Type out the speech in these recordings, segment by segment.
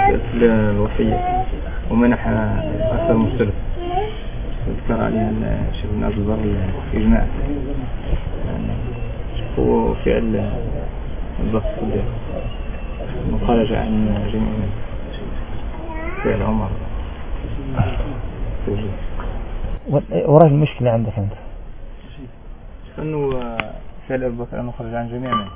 الوصية ومنح أكثر من ثلث، ذكر عليها الشيخ ابن عبد البر الإجماع، هو فعل الضغط مخالجة عن جميع فعل عمر. وراه المشكلة عندك أنت أنه فعل أبو بكر مخرج عن جميع منه،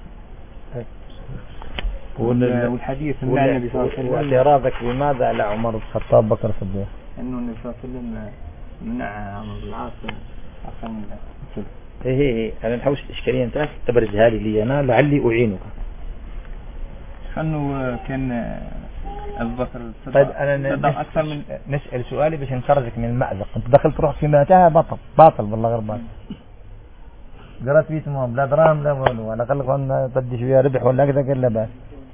والحديث من النبي صلى الله عليه وسلم. واعتراضك بماذا على عمر بن الخطاب بكر الصديق؟ أنه النبي صلى الله عليه وسلم منع عمرو بن العاص أكثر من ذلك. إيه أنا نحوش الإشكالية أنت تبرزها لي أنا لعلي أعينك. أنه كان أبو بكر طيب أنا أكثر من نسأل سؤالي باش نخرجك من المأزق. أنت دخلت روحك في متاهة باطل بالله غير باطل. قرأت فيه تمام لا درام لا ولو على الأقل قلنا بدي شوية ربح ولا كذا قال لا بأس.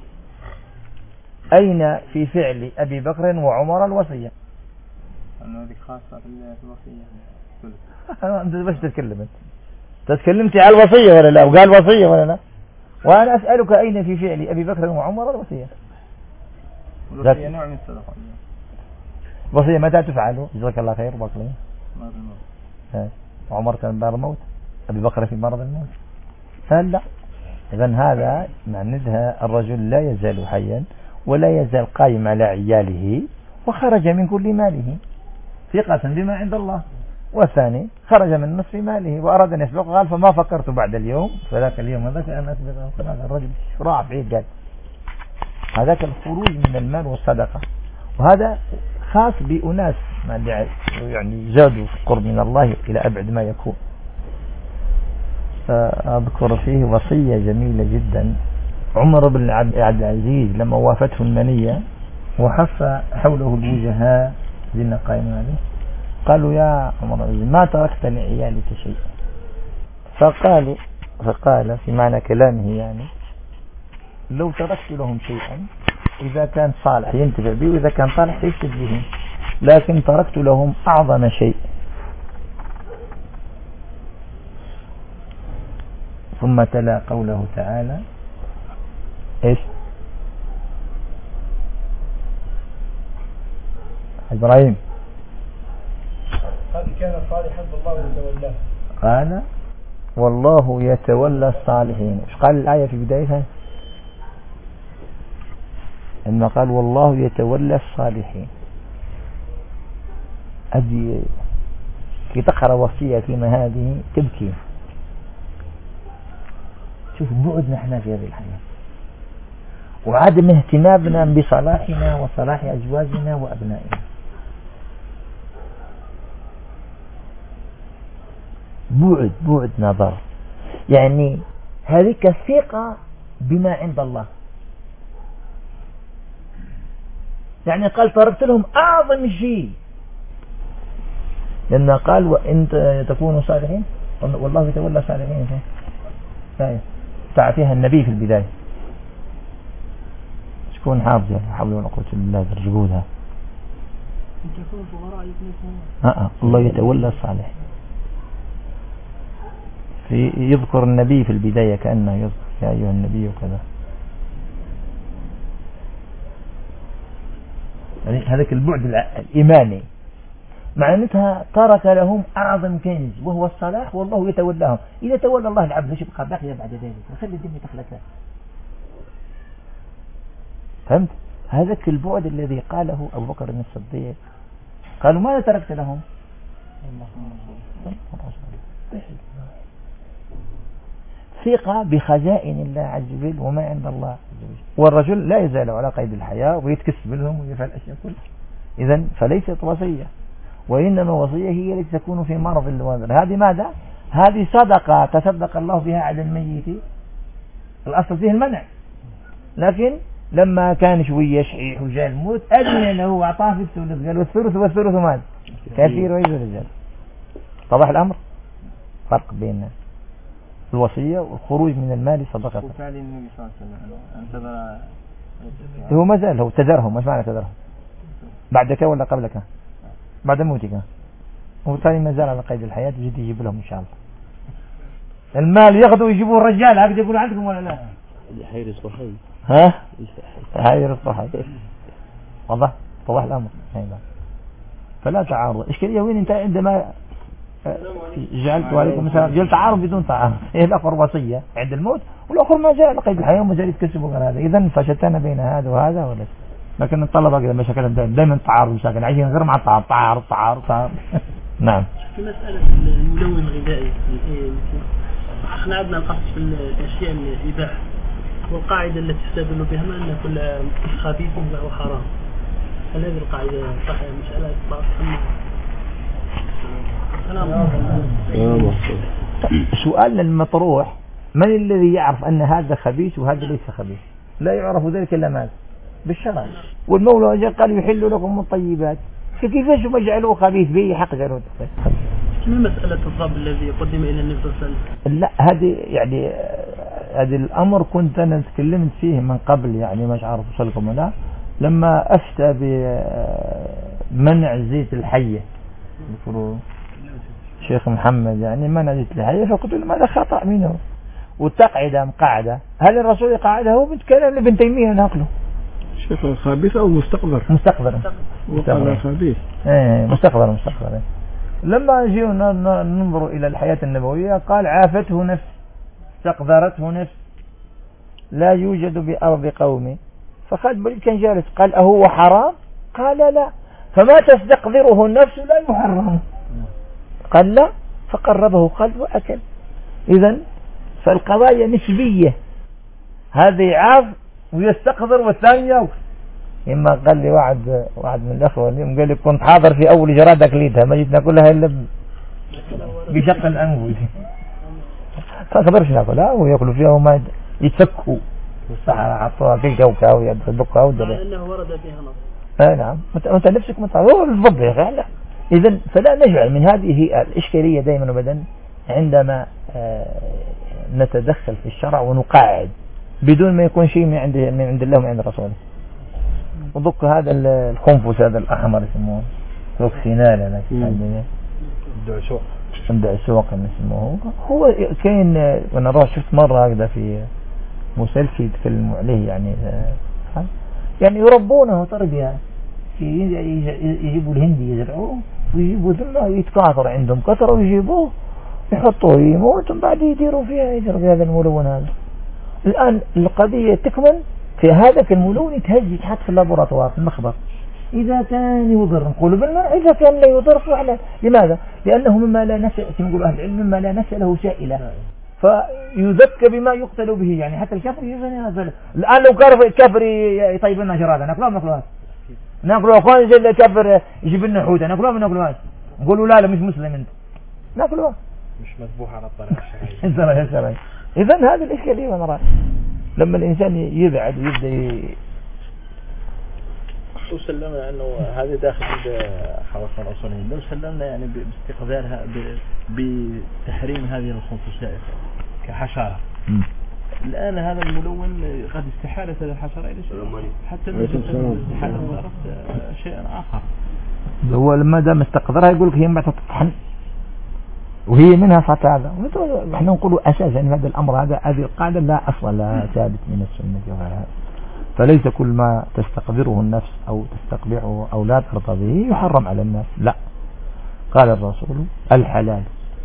أين في فعل أبي بكر وعمر الوصية؟ أنه هذه خاصة في الوصية. أنت بس تتكلم أنت تكلمتي على الوصية ولا لا وقال وصية ولا لا؟ وأنا أسألك أين في فعل أبي بكر وعمر الوصية؟ الوصية نوع من الصدقة. الوصية متى تفعل؟ جزاك الله خير بارك الله. مرض الموت. عمر كان بار الموت، أبي بكر في مرض الموت. فلا إذن هذا معناتها الرجل لا يزال حيا ولا يزال قائم على عياله وخرج من كل ماله ثقة بما عند الله. والثاني خرج من نصف ماله وأراد أن يسبقه قال فما فكرت بعد اليوم فذاك اليوم هذاك أن أسبقه. هذا الرجل شراع بعيد قال هذاك الخروج من المال والصدقة، وهذا خاص بأناس يعني زادوا في القرب من الله إلى أبعد ما يكون. أذكر فيه وصية جميلة جدا. عمر بن عبد العزيز لما وافته المنية وحف حوله الوجهاء ذين قائمين عليه قالوا يا عمر ما تركت لعيالك شيء؟ فقال في معنى كلامه يعني لو تركت لهم شيئا إذا كان صالح ينتفع به وإذا كان صالح يفسد به، لكن تركت لهم أعظم شيء. ثم تلا قوله تعالى إيش؟ إبراهيم قال كان صالحا والله يتولاه. قال والله يتولى الصالحين. إيش قال الآية في بدايتها؟ إنما قال والله يتولى الصالحين. أجي كي تقرأ وصية كما هذه تبكي. شوف بعدنا احنا في هذه الحياة وعدم اهتمامنا بصلاحنا وصلاح أزواجنا وأبنائنا. بعد نظر يعني هذه الثقة بما عند الله. يعني قال تركت لهم أعظم شيء لأنه قال وإن تكونوا صالحين والله يتولى صالحين. تعطيها النبي في البداية تكون حافظة حول ولا قوة إلا بالله الرجولها. الله يتولى الصالح. يذكر النبي في البداية كأنه يذكر يا أيها النبي وكذا. يعني هذاك البعد الإيماني معناتها ترك لهم أعظم كنز وهو الصلاح والله يتولاهم. إذا تولى الله العبد ليش يبقى باقي بعد ذلك وخلي الدنيا تخلقها. فهمت؟ هذاك البعد الذي قاله أبو بكر الصديق قالوا ماذا تركت لهم؟ ثقة بخزائن الله عز وجل وما عند الله عز وجل. والرجل لا يزال على قيد الحياة ويتكسب لهم ويفعل الأشياء كلها. إذن فليست وصية وإنما وصية هي التي تكون في مرض الوالد. هذه ماذا؟ هذه صدقة تصدق الله بها على الميت. الأصل فيه المنع، لكن لما كان شوية شحيح وجاء الموت أذن له وأعطاه في الثلث قال والثلث ماذا؟ كثير ويزول الرجال. طبعا الأمر فرق بين الوصية والخروج من المال صدقة. وفعل النبي صلى الله عليه وسلم انتظر هو ما زال هو تزرهم. ما معنى تزرهم؟ بعدك ولا قبلك؟ بعد موتك. وثاني ما زال على قيد الحياة وجد يجيب لهم إن شاء الله المال ياخذوا يجيبوا الرجال. هكذا يقولوا عندكم ولا لا؟ حي رزق حي. ها؟ حي رزق حي. واضح الأمر. فلا تعارض. إشكالية وين أنت عندما جعلت عليكم مثلا جعل تعارض بدون تعارض. إيه الأخر وصية عند الموت والآخر ما جاء لقيد الحياة وما جاء يتكسب غير هذا. إذن فشتنا بين هذا وهذا ولا. لكن الطلبة كذا مشاكل دائما تعارض مشاكل عايشين غير مع تعارض. نعم. في مسألة الملون الغذائي احنا عندنا القصد في الأشياء الإباحة والقاعدة التي تستدل بها أن كل خبيث له حرام. هل هذه القاعدة صحيحة؟ مسألة سؤالنا المطروح من الذي يعرف أن هذا خبيث وهذا ليس خبيث؟ لا يعرف ذلك إلا ماذا؟ بالشرع. والمولى قال يحل لكم الطيبات كيفاش ما جعلوه خبيث به حق جعلوه ما مسألة الضرب الذي قدم إلى النبي صلى الله عليه وسلم؟ لا هذه يعني هذا الأمر كنت أنا تكلمت فيه من قبل يعني مش عارف وصلكم ولا لما أفتى بمنع زيت الحية شيخ محمد يعني منع زيت الحية فقلت له ماذا خطأ منه والتقعدة مقعدة هل الرسول قاعده هو بتكلم لابن تيمية ناقله شيخ خبيث أو مستقذر مستقذر خبيث مستقذر لما جينا ننظر إلى الحياة النبوية قال عافته نفس استقذرته نفس لا يوجد بأرض قومي فخالد بن كان جالس قال أهو حرام قال لا فما تستقذره النفس لا يحرم قال لا فقربه قال وأكل إذن فالقضايا نسبية هذا عاف ويستقذر والثاني يوقف إما قال لي واحد من الأخوة اليوم قال لي كنت حاضر في أول جراد أكليتها ما جيت ناكلها إلا بشق الأنف فقدرش ناكلها ويأكلوا فيها وما يتفكوا الصحراء حطوها كي كوكا ويدقها ودري أنه ورد فيها نص نعم أنت نفسك هو بالضبط يا أخي لا إذن فلا نجعل من هذه الإشكالية دائما وبدا عندما نتدخل في الشرع ونقاعد بدون ما يكون شيء من عند الله ومن عند رسوله وضك هذا الخنفس هذا الأحمر يسموه توكسينال الدعسوق يسموه هو كان وانا رأى شفت مرة هكذا في مسلسل يتكلموا عليه يعني يربونه تربية يجيبوا الهندي يزرعوه ويجيبوا ثم يتكاثر عندهم كثرة ويجيبوه يحطوه يموت بعد يديروا فيها هذا الملون هذا الآن القضية تكمن في هذا الملون يتهز يتحط في اللابوراتوار في المخبر إذا كان يضر نقول بالمنع إذا كان لا يضر فعلا لماذا؟ لأنه مما لا نسأ كما يقول أهل العلم مما لا نسأ له سائلة فيذكى بما يقتل به يعني حتى الكافر يزني هذا الآن لو كافر يطيب لنا جرادة ناكلوها ناكلوها زي الكافر يجيب لنا حوتة ناكلوها نقولوا لا مش مسلم انت ناكلوها مش مذبوح على الطريقة الشرعية إذن هذه الإشكالية وانا رأي لما الإنسان يبعد ويبدأ لو سلمنا أنه هذه داخل حواشي الأصولين لو سلمنا يعني باستقذارها بتحريم هذه الخنفساء كحشرة الآن هذا الملون قد استحالة هذه الحشرة إلى شيء حتى استحالة صارت شيئا آخر هو لما دام استقذرها يقول لك هي ما تطحن وهي منها فتاة نحن نقول أساسا أن هذا الأمر هذه القاعدة لا أصل لها ثابت من السنة وغيرها فليس كل ما تستقذره النفس أو تستقبحه أو لا ترضى به يحرم على الناس لا قال الرسول الحلال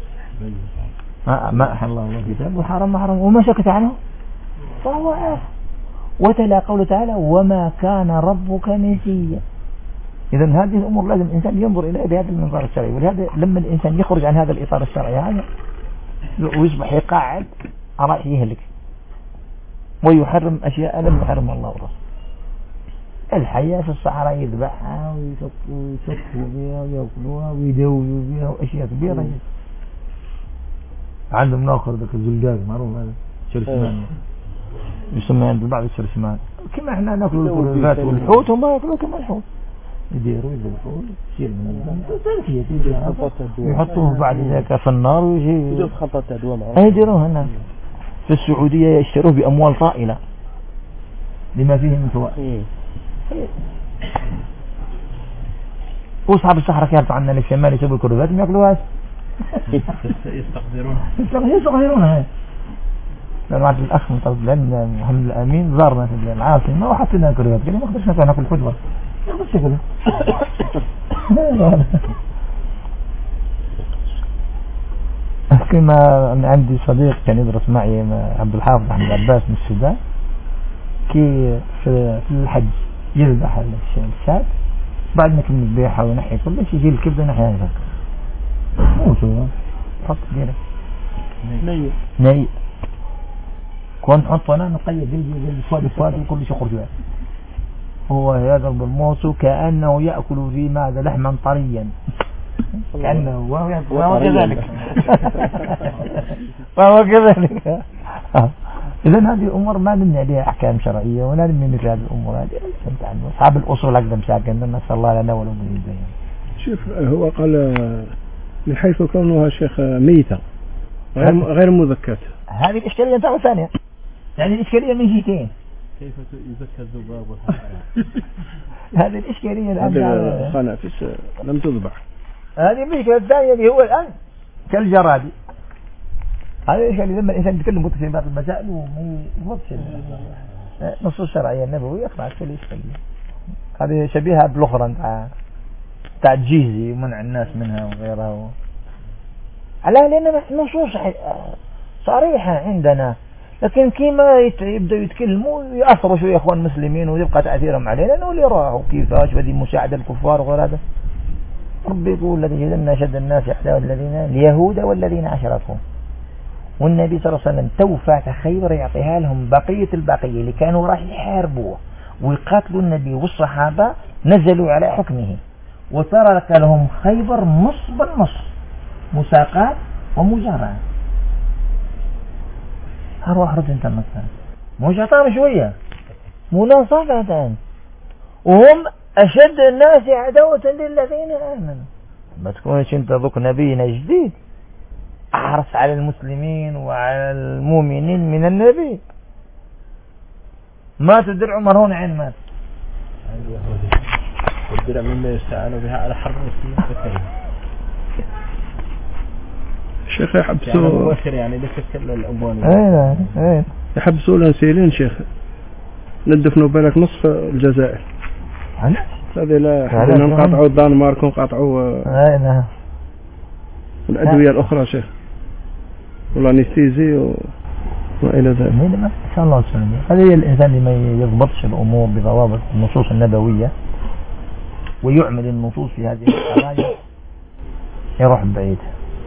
ما أحل الله الكتاب وحرم ما حرم وما سكت عنه فهو عاف وتلا قوله تعالى وما كان ربك نسيا إذن هذه الأمور لازم الإنسان ينظر إليها بهذا المنظار الشرعي ولهذا لما الإنسان يخرج عن هذا الإطار الشرعي هذا ويصبح يقاعد راح يهلك ويحرم أشياء لم يحرم الله ورسوله الحياة في الصحراء يذبحها ويسكوا بها ويأكلوها ويدووا بها وأشياء كبيرة عندهم ناخر ذاك الزلجاج معروف هذا شرسمان يسمى عند البعض الشرسمان كما احنا ناكل الكلوفات والحوت هم ياكلوا كما الحوت يديروا يذبحوا يصير من الدم يحطوه بعد ذاك في النار ويجي يديروه هنا في السعودية يشتروه بأموال طائلة لما فيه من فوائد وأصحاب الصحراء كانت عندنا للشمال يسووا الكلوفات ما يأكلوها يستقذرونها لما عند الأخ من طلب العلم محمد الأمين زارنا في العاصمة وحطينا الكلوفات قال ما قدرش ناكل خضرة كما عندي صديق كان يدرس معي عبد الحافظ أحمد عباس من السودان، كي في الحج يذبح الشاة بعد ما كنا نذبحها ونحي كل شيء، يجي الكبدة نحيها هذاك موسو حط ديره نيء كون حط أنا نقيد جلدي فواد وكل شيء خرج. هو يضرب الموسو كأنه يأكل في ماذا لحما طريا، كأنه وهو كذلك وهو كذلك. إذن هذه الأمور ما نبني عليها أحكام شرعية ولا نبني مثل هذه الأمور هذه. أصحاب الأصول أقدم ساكن، نسأل الله لنا ولهم الهداية. شوف هو قال من حيث كونها شيخ ميتة غير مذكاة، هذه الإشكالية نتاع ثانية، يعني الإشكالية من جهتين. كيف يزكى الذباب والحشرات؟ هذه الإشكالية الآن خنافس لم تذبح. هذه المشكلة الثانية اللي هو الآن كالجرادي. هذا الإشكالية لما الإنسان يتكلم في بعض المسائل وما يضبطش نصوص الشرعية النبوية يقطع كل إشكالية. هذه شبيهة بالأخرى تاع الجيزي ومنع الناس منها وغيرها على لأن نصوص صريحة عندنا، لكن كيما يبدأ يتكلموا يأثروا شوية إخوان مسلمين ويبقى تأثيرهم علينا لأنه اللي راحوا كيفاش بدي مساعدة الكفار وغير هذا. ربي يقول لتجدن أشد الناس عداوة اليهود والذين أشركوا، والنبي صلى الله عليه وسلم توفى خيبر يعطيها لهم بقية البقية اللي كانوا راح يحاربوه ويقاتلوا النبي والصحابة، نزلوا على حكمه وترك لهم خيبر نص بالنص مساقات ومجارات. هروح رد انت مثلا مش عطاهم شوية مناصفة، وهم أشد الناس عداوة للذين آمنوا. ما تكونش انت ذوك نبينا جديد أحرص على المسلمين وعلى المؤمنين من النبي. ما تدرع مرهون عين مات والدرع مما يستعانوا بها على حرب المسلمين الكريم. شيخ يحبسوا يعني لتكل الأموال يحبسوا الأنسيلين شيخ ندفنوا بالك نصف الجزائر. هذه لا نقاطعوا الدنمارك ونقاطعوا الأدوية الأخرى شيخ والأنستيزي وإلى ذلك. إن شاء الله سبحانه. هذا الإنسان اللي ما يضبطش الأمور بضوابط النصوص النبوية ويعمل النصوص في هذه القضايا يروح بعيد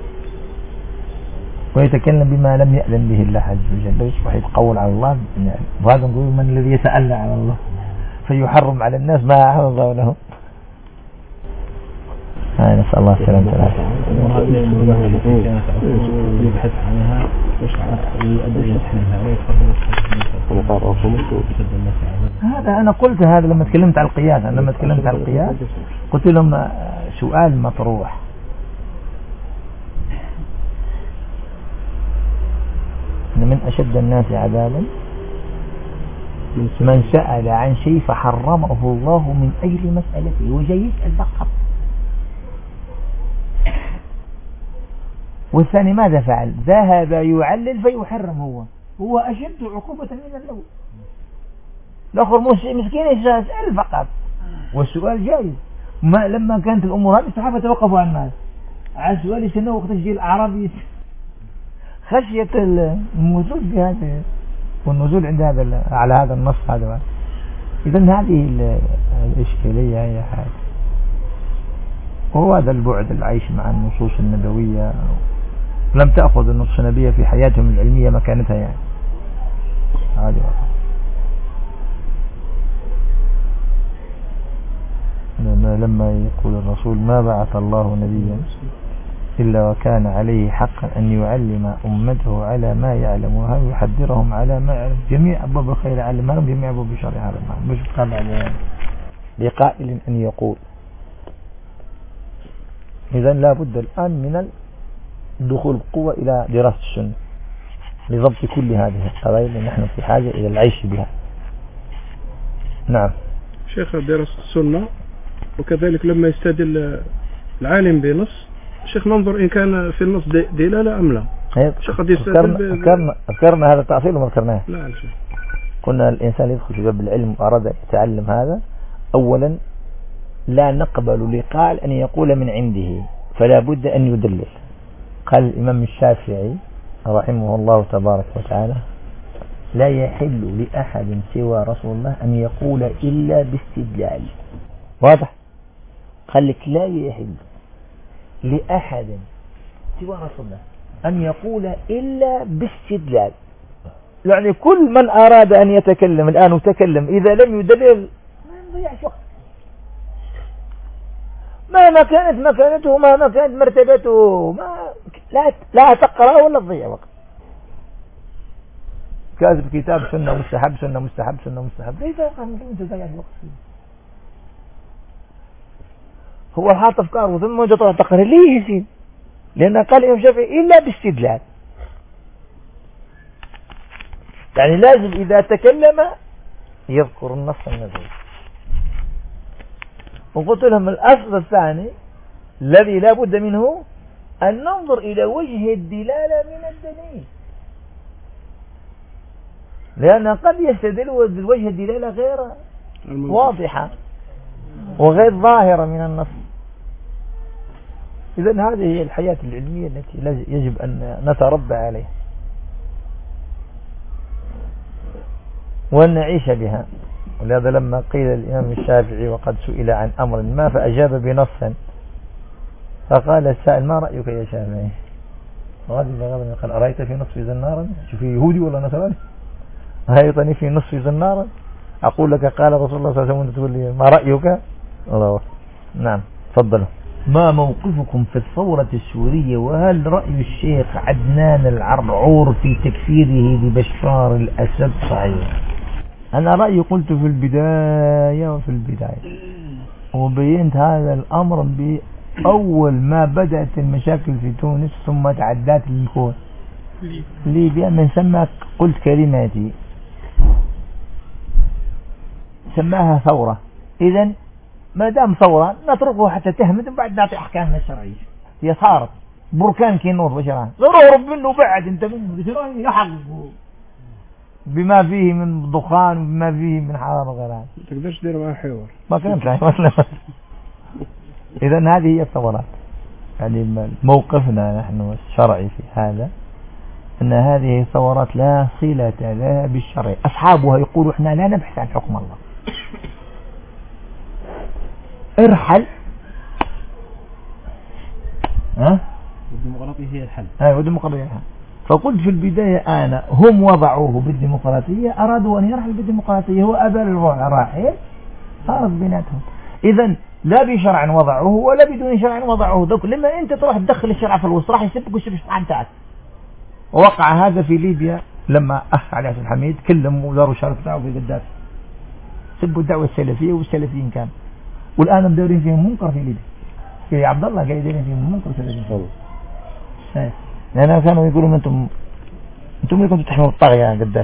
ويتكلم بما لم يأذن به الله عز وجل، ويصبح يتقول على الله. وهذا نقول من الذي يتألى على الله فيحرم على الناس ما أحل الله لهم. نسأل الله السلامة والعافية. وهذه المباحث التي كانت يبحث عنها ويؤدي تحملها هذا أنا قلت هذا لما تكلمت على القياس. أنا لما تكلمت على القياس قلت لهم سؤال مطروح، من أشد الناس عذابا من سأل عن شيء فحرمه الله من أجل مسألته، وجاي يسأل فقط. والثاني ماذا فعل؟ ذهب يعلل فيحرم. هو أشد عقوبة من الأول. الآخر مسكين يسأل فقط والسؤال جائز. ما لما كانت الأمور هذه الصحابة توقفوا عن الناس على السؤال يسألوه وقت يجي الأعرابي خشية النزول بهذا والنزول عند هذا على هذا النص هذا. إذن هذه الإشكالية هي حاجة، وهو هذا البعد العيش مع النصوص النبوية. لم تأخذ النصوص النبوية في حياتهم العلمية مكانتها يعني. هذه لما يقول الرسول ما بعث الله نبيا إلا وكان عليه حقا أن يعلم أمته على ما يعلمها ويحذرهم على ما يعلم. جميع أبواب الخير علمهم، جميع أبواب الشر علمهم. مش قال عليهم لقائل أن يقول. إذن لا بد الآن من الدخول بقوة إلى دراسة السنة لضبط كل هذه القضايا اللي نحن في حاجة إلى العيش بها. نعم شيخ، دراسة السنة وكذلك لما يستدل العالم بنص شيخ ننظر إن كان في النص دلالة أم لا. أذكرنا هذا التأصيل وما ذكرناه. لا شيخ. قلنا الإنسان يدخل في باب العلم وأراد أن يتعلم هذا، أولا لا نقبل لقال أن يقول من عنده، فلا بد أن يدلل. قال الإمام الشافعي رحمه الله تبارك وتعالى: لا يحل لأحد سوى رسول الله أن يقول إلا باستدلال. واضح؟ قال لك لا يحل لأحد سوى رسول الله أن يقول إلا باستدلال. يعني كل من أراد أن يتكلم الآن وتكلم إذا لم يدلل ما يضيعش وقت، مهما كانت مكانته مهما كانت مرتبته، لا تقرأ ولا تضيع وقت. كاتب كتاب سنة مستحب سنة مستحب سنة مستحب، ليس أنت تضيع الوقت فيه. هو حاط أفكاره ثم تروح تقرأ ليه يزيد؟ لأن قال الإمام الشافعي إلا باستدلال، يعني لازم إذا تكلم يذكر النص النبوي. وقلت لهم الأصل الثاني الذي لا بد منه أن ننظر إلى وجه الدلالة من الدليل، لأن قد يستدل وجه الدلالة غير واضحة وغير ظاهرة من النص. إذن هذه هي الحياة العلمية التي يجب أن نتربى عليها وأن نعيش بها. ولهذا لما قيل الإمام الشافعي وقد سئل عن أمر ما فأجاب بنص، فقال السائل: ما رأيك يا شافعي؟ قال: أرأيت في نصف زنارا؟ شوف يهودي ولا نصراني؟ أرأيتني في نصف زنارا أقول لك قال رسول الله صلى الله عليه وسلم تقول لي ما رأيك؟ الله. نعم تفضلوا. ما موقفكم في الثورة السورية، وهل رأي الشيخ عدنان العرعور في تكفيره لبشار الأسد صحيح؟ أنا رأيي قلت في البداية وبينت هذا الأمر بأول ما بدأت المشاكل في تونس ثم تعدات للكون ليبيا. من ثم قلت كلماتي سماها ثورة. إذن ما دام ثورة نتركه حتى تهمد وبعد نعطي أحكامنا الشرعية. هي صارت بركان كينور بشران ضرورب منه بعد انت منه بشران يحق بما فيه من دخان وبما فيه من حرارة غيرها. ما تقدرش تدير معه حوار. ما كانت إذن هذه هي الثورات. يعني موقفنا نحن الشرعي في هذا أن هذه الثورات لا صلة لها بالشرع. أصحابها يقولوا إحنا لا نبحث عن حكم الله، ارحل. والديمقراطية هي الحل. والديمقراطية هي الحل. فقلت في البداية أنا هم وضعوه بالديمقراطية، أرادوا أن يرحل بالديمقراطية، هو أبى الراحل صارت بيناتهم. إذن لا بشرع وضعوه ولا بدون شرع وضعوه. لما أنت تروح تدخل الشرع في الوسط راح يسبك ويسب الشرع بتاعك. ووقع هذا في ليبيا لما علي عبد الحميد كلهم وداروا الشرع بتاعه في قداف، سبوا الدعوة السلفية والسلفيين كان، والآن مدورين فيهم منكر في ليبيا. في عبد الله قاعد يدورين فيهم منكر سلفيين. لأن كانوا يقولون أنتم اللي كنتوا تحملوا الطاغية قداف.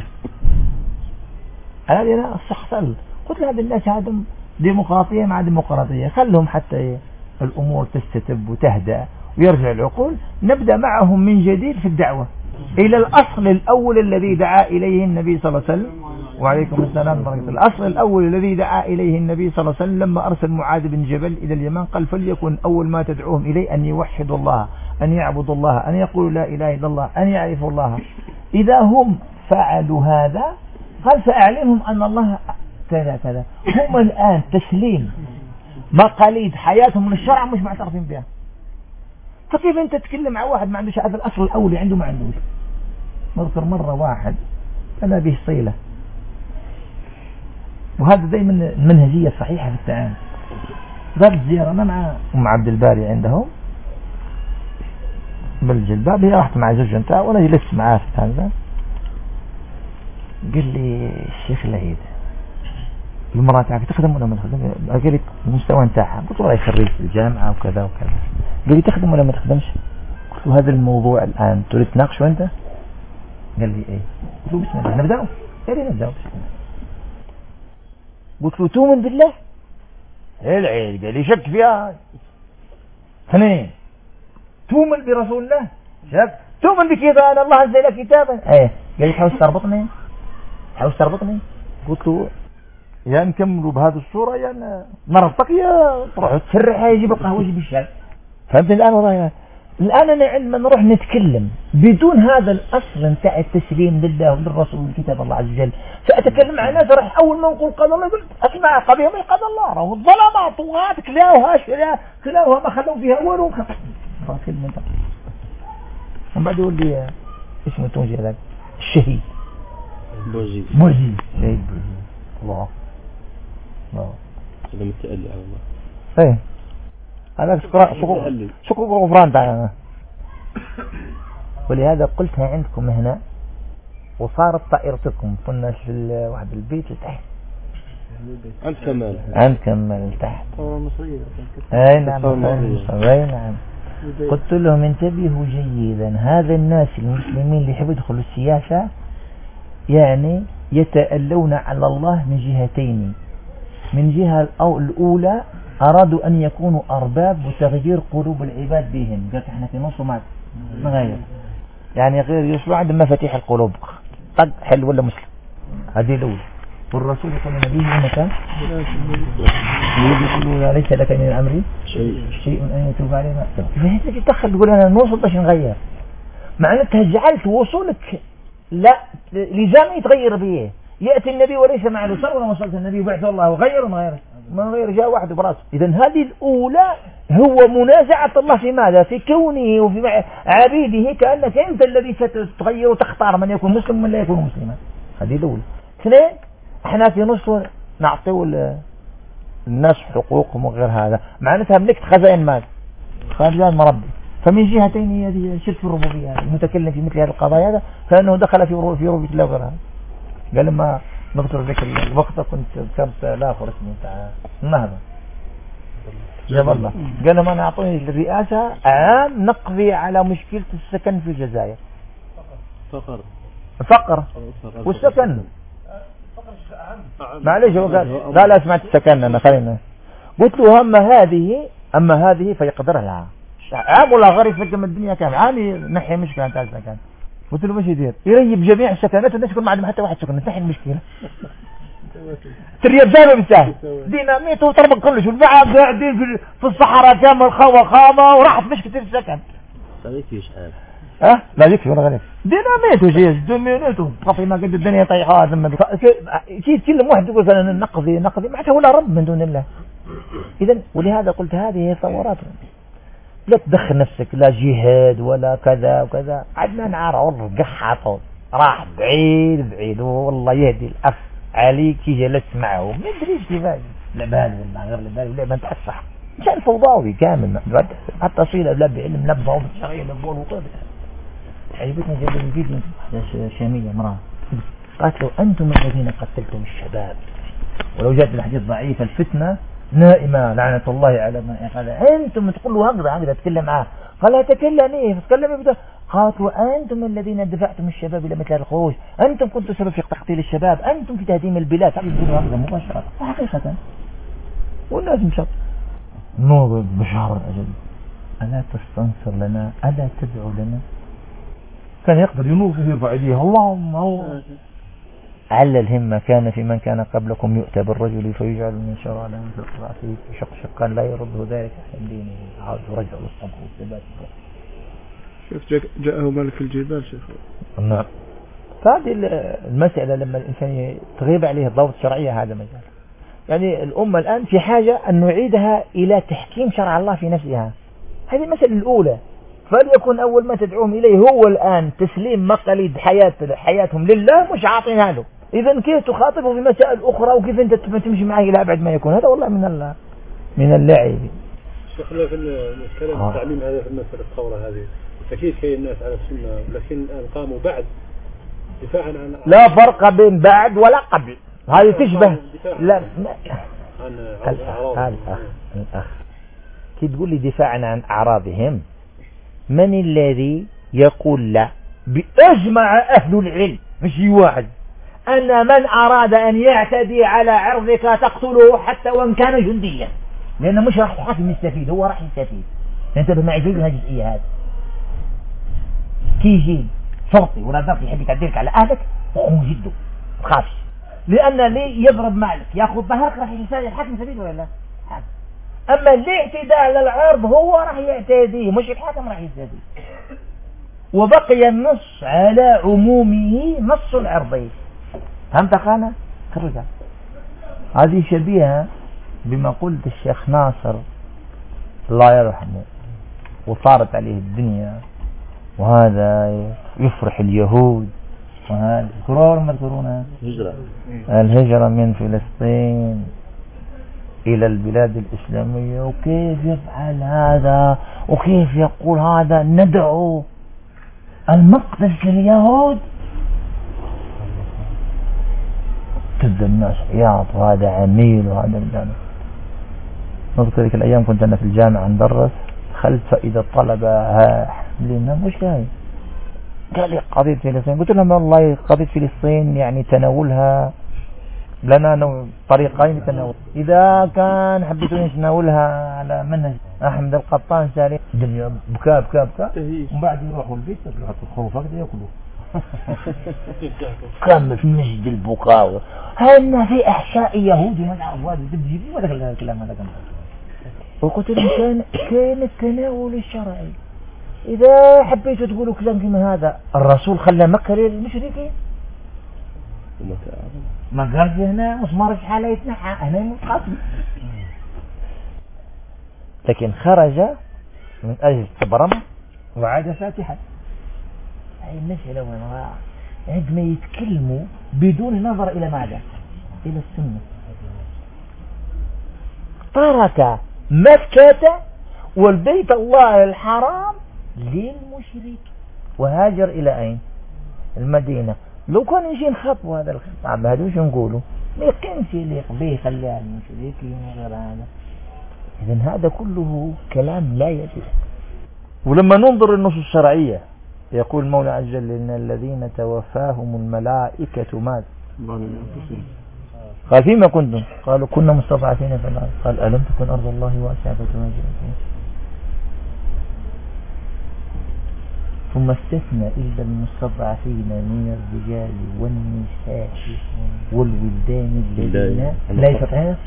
هذه أنا استحصل قلت لهذا الناس هذا ديمقراطية مع ديمقراطية، خلهم حتى الأمور تستتب وتهدأ ويرجع العقول، نبدأ معهم من جديد في الدعوة إلى الأصل الأول الذي دعا إليه النبي صلى الله عليه وسلم. وعليكم السلام ورحمة الله. الأصل الأول الذي دعا إليه النبي صلى الله عليه وسلم لما أرسل معاذ بن جبل إلى اليمن قال: فليكن أول ما تدعوهم إليه أن يوحدوا الله، أن يعبدوا الله، أن يقولوا لا إله إلا الله، أن يعرفوا الله. إذا هم فعلوا هذا قال: فأعلمهم أن الله كذا كذا. هم الآن تسليم مقاليد حياتهم للشرع مش معترفين بها. فكيف أنت تتكلم مع واحد ما عندوش هذا الأصل الأول عنده ما عندوش؟ نذكر مرة واحد أنا به صيلة، وهذا دائما المنهجية الصحيحة في التعامل. ذات زيارة مع أم عبد الباري عندهم بالجلباب، هي رحت مع زوجها انتهى وأنا جلست معاه في هذا. قال لي: الشيخ العيد المرأة تاعك تخدم ولا ما تخدم؟ قال لي: المستوى نتاعها. قلت له: راهي خريج في الجامعة وكذا وكذا. قال لي: تخدم ولا ما تخدمش؟ قلت له: هذا الموضوع الآن تريد تناقشه أنت؟ قال لي: إيه. قلت له: بسم الله نبدأ. قال لي: نبدأ بسم الله. قلت له: تؤمن بالله؟ العيد قال لي: شك فيها. اثنين: تؤمن برسول الله؟ شك. تؤمن بكذا أن الله أنزل كتابا؟ إيه. قال لي: حاول تربطني. قلت له: يا نكملوا بهذه الصورة يا مرضك يا تروح تسرح يجيب القهوة يجيب الشاي. فهمت الآن والله؟ الآن أنا عندما نروح نتكلم بدون هذا الأصل نتاع التسليم لله وللرسول والكتاب الله عز وجل، سأتكلم عن ناس راح أول ما نقول قضى الله يقول أسمع قضية من قضى الله، راهو الظلمات وهات كلاوها ما خلوا فيها ولو كلمة. ومن بعد يقول لي اسمه تونسي هذاك الشهيد بوزيد شهيد بوزيد. الله هذا متألي على الله. ايه هذا شكرا غفران تعالى. ولهذا قلتها عندكم هنا وصارت طائرتكم. كنا في واحد البيت لتحت عند كمال لتحت. اي نعم. قلت لهم انتبهوا جيدا، هذا الناس المسلمين اللي يحبوا يدخلوا السياسة يعني يتألون على الله من جهتين. من جهة الأولى أرادوا أن يكونوا أرباب وتغيير قلوب العباد بهم. قالت احنا في نص ما نغير يعني غير يوصلوا عند مفاتيح القلوب طق حل ولا مسلم. هذه الأولى. والرسول يقول النبي متى يقول ليس لك من الأمر شيء أن يتوب علينا. فهي تدخل تقول أنا نوصل باش نغير، معناتها جعلت وصولك لا لزام يتغير به. يأتي النبي وليس مع الوصول ولا وصلت النبي وبعث الله وغير ما غير جاء واحد براسه. إذن هذه الأولى هو منازعة الله في ماذا؟ في كونه وفي عبيده، كأنك أنت الذي ستتغير وتختار من يكون مسلم ومن لا يكون مسلما. هذه الأولى. اثنين، احنا في نص نعطيو الناس حقوقهم وغير هذا، معناتها ملكت خزائن مال خزائن مربي. فمن جهتين هذه شرك في الربوبية. المتكلم في مثل هذه القضايا هذا كأنه دخل في ربوبية الله وغيرها. قال لما نذكر ذيك الوقت كنت ذكرت الآخر اسمه تاع النهضة جاب الله، قال لما نعطوني الرئاسة عام نقضي على مشكلة السكن في الجزائر. فقر والسكن معليش. هو قال لا سمعت السكن أنا خلينا. قلت له أما هذه فيقدرها العام عام ولا غير يفكر من الدنيا كامل عام نحي مشكلة تاع السكن. قلت له ماشي يدير يريب جميع السكنات والناس يكون ما عندهم حتى واحد سكن نحي المشكلة. تريب زي بالسهل ديناميت وطربق كلش والبعض قاعدين في الصحراء كامل خامة وراحت مشكلة السكن. صديقي شحال لا يكفي ولا غير ديناميت وجيش ديناميت وطفي ما قد الدنيا طيحات لما كل واحد يقول انا نقضي معناتها ولا رب من دون الله. اذا ولهذا قلت هذه هي ثورات. لا تدخل نفسك لا جهاد ولا كذا وكذا. عدنا نعرى والله قحط راح بعيد والله يهدي الأف عليك جلس معه ما ادريش كيفاش لا بال ولا غير لا بال ولا ما نتأسح كان فوضاوي كامل حتى صيله لا بعلم لا بضوء شرعي لا بول وطيب. عيبتني جاب لي فيديو شامية امرأة قالت له أنتم الذين قتلتم الشباب. ولو جاءت الحديث ضعيف الفتنة نائمة لعنة الله على من قال أنتم تقولوا هكذا تكلم معاه. قال تكلمي فتكلمي بدأ قالت وأنتم الذين دفعتم الشباب إلى مثل هذا الخروج، أنتم كنتم سبب في تقتيل الشباب، أنتم في تهديم البلاد. يقولوا هكذا مباشرة حقيقة. والناس مشط نور بشهر الأجل ألا تستنصر لنا ألا تدعو لنا. كان يقدر ينور في يرفع يديه اللهم الله. على الهمة كان في من كان قبلكم يؤتى بالرجل فيجعل من شر على مثل رأسه شقا لا يرده ذلك عن دينه عاد رجع للصبر والثبات. شوف جاءه ملك الجبال شيخ. نعم. فهذه المسألة لما الإنسان تغيب عليه الضوابط الشرعية هذا مجال. يعني الأمة الآن في حاجة أن نعيدها إلى تحكيم شرع الله في نفسها. هذه المسألة الأولى. فليكن أول ما تدعوهم إليه هو الآن تسليم مقاليد حياتهم لله مش عاطينها له. إذا كيف تخاطبه في مسائل أخرى وكيف أنت تمشي معه إلى أبعد ما يكون؟ هذا والله من اللعب. شيخنا في الكلام التعليم هذا في مسألة الثورة هذه أكيد كاين الناس على السنة لكن الآن قاموا بعد دفاعا عن لا فرق بين بعد ولا قبل. هذه تشبه لا عن الأخ كي تقول لي دفاعا عن أعراضهم. من الذي يقول لا بأجمع أهل العلم مش واحد أن من أراد أن يعتدي على عرضك تقتله حتى وإن كان جنديا، لأنه مش راح يحاكم يستفيد هو راح يستفيد. انتبه معي في هذه الجزئية هذه. كي يجي شرطي ولا ضرب يحب يتعدلك على أهلك وقوم جده تخافش لأن لي يضرب مالك يأخذ ظهرك راح يساعد الحاكم سبيل ولا لا؟ أما الاعتداء على العرض هو راح يعتديه مش الحاكم راح يعتديه. وبقي النص على عمومه نص العرضين. فهمت خانة؟ خرج. هذه شبيهة بما قلت الشيخ ناصر الله يرحمه وصارت عليه الدنيا وهذا يفرح اليهود وهذا كرار ما تذكرونها الهجرة من فلسطين إلى البلاد الإسلامية وكيف يفعل هذا وكيف يقول هذا ندعو المقدس لليهود تبدأ الناس عياط وهذا عميل وهذا الجانب. نذكر ذيك الأيام كنت أنا في الجامعة ندرس دخلت فإذا الطلبة حاملين مش جاي قال لي قضية فلسطين قلت لهم والله قضية فلسطين يعني تناولها لنا طريقين لتناول. إذا كان حبيتوا نتناولها على منهج أحمد القطان سالي الدنيا بكاء بكاء بكاء ومن بعد يروحوا البيت يطلعوا الخروف هكذا يأكلوا كم في مسجد البكاء هلنا في أحشاء يهودي ما نعرف هذا تبجيبي ولا كل الكلام هذا كان. وقلت لهم كان التناول الشرعي إذا حبيتوا تقولوا كلام كما هذا الرسول خلى مكة للمشركين ما قالش هنا مسمار حاله يتنحى هنا متقاتل. لكن خرج من أجل التبرم وعاد فاتحا. هاي المسألة وين عندما يتكلموا بدون نظر إلى ماذا؟ إلى السنة. ترك مكة والبيت الله الحرام للمشرك وهاجر إلى أين؟ المدينة. لو كان يجي نخاطب هذا الخطاب هذا وش نقوله؟ ما يقيمش يليق به خليها المشركين وغير هذا. إذن هذا كله كلام لا يجوز. ولما ننظر النصوص الشرعية يقول المولى عز وجل إن الذين توفاهم الملائكة مات قال فيما كنتم قالوا كنا مستضعفين في الأرض قال ألم تكن أرض الله واسعة فتهاجروا فيها ثم استثنى إلا المستضعفين من الرجال والنساء والولدان الذين لا يستطيعون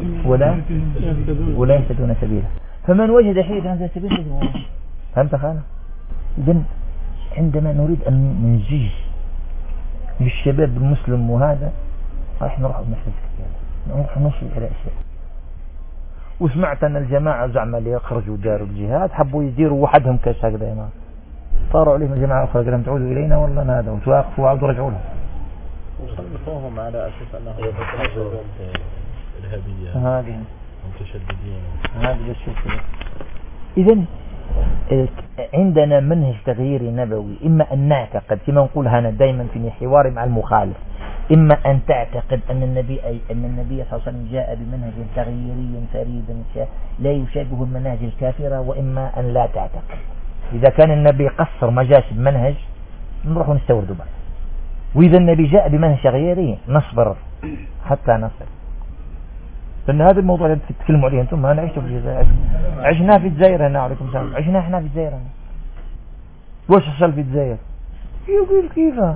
ولا يهتدون سبيلا فمن وجد حيلا هذا سبيل فهمت خانة؟ إذن عندما نريد أن ننزج بالشباب المسلم وهذا راح نروح بنحفظ كتاب نروح نوصل إلى أشياء. وسمعت أن الجماعة زعما اللي يخرجوا داروا الجهاد حبوا يديروا وحدهم كاش هكذا ما صاروا عليهم الجماعة أخرى قالوا تعودوا إلينا والله هذا وتوقفوا وعودوا رجعوا لهم وصنفوهم على أساس أنهم يتخذون إرهابية هذه متشددين هذا الشيء. إذن عندنا منهج تغييري نبوي إما أن نعتقد كما نقول هنا دائما في حوار مع المخالف إما أن تعتقد أن النبي صلى الله عليه وسلم جاء بمنهج تغييري فريد لا يشابه المناهج الكافرة وإما أن لا تعتقد. إذا كان النبي قصر ما جاش بمنهج نروح نستورده بعد وإذا النبي جاء بمنهج تغييري نصبر حتى نصل. لأن هذا الموضوع اللي تتكلموا عليه أنتم أنا عشت في الجزائر عشنا في الجزائر هنا عليكم السلام عشنا إحنا في الجزائر هنا وش حصل في الجزائر يقول كيفه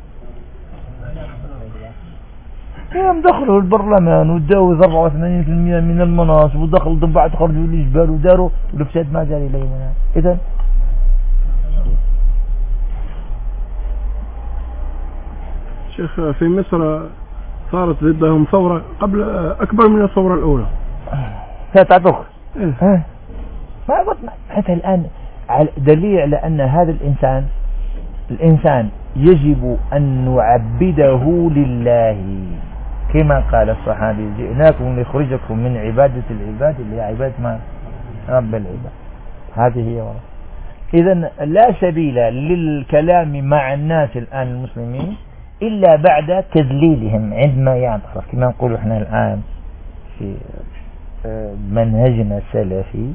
يوم دخلوا البرلمان وداوا 84% من المناصب ودخلوا ضبعت خرجوا الجبال وداروا والفساد ما جاري إلينا. إذن شيخ في مصر صارت ضدهم ثورة قبل أكبر من الثورة الأولى ستعطوك ما قلت حتى الآن دليل على أن هذا الإنسان يجب أن نعبده لله كما قال الصحابي جئناكم لنخرجكم من عبادة العباد إلى عبادة ما رب العباد. هذه هي ورا. إذن لا سبيل للكلام مع الناس الآن المسلمين إلا بعد تذليلهم عندما يعترف كما نقول احنا الآن في منهجنا السلفي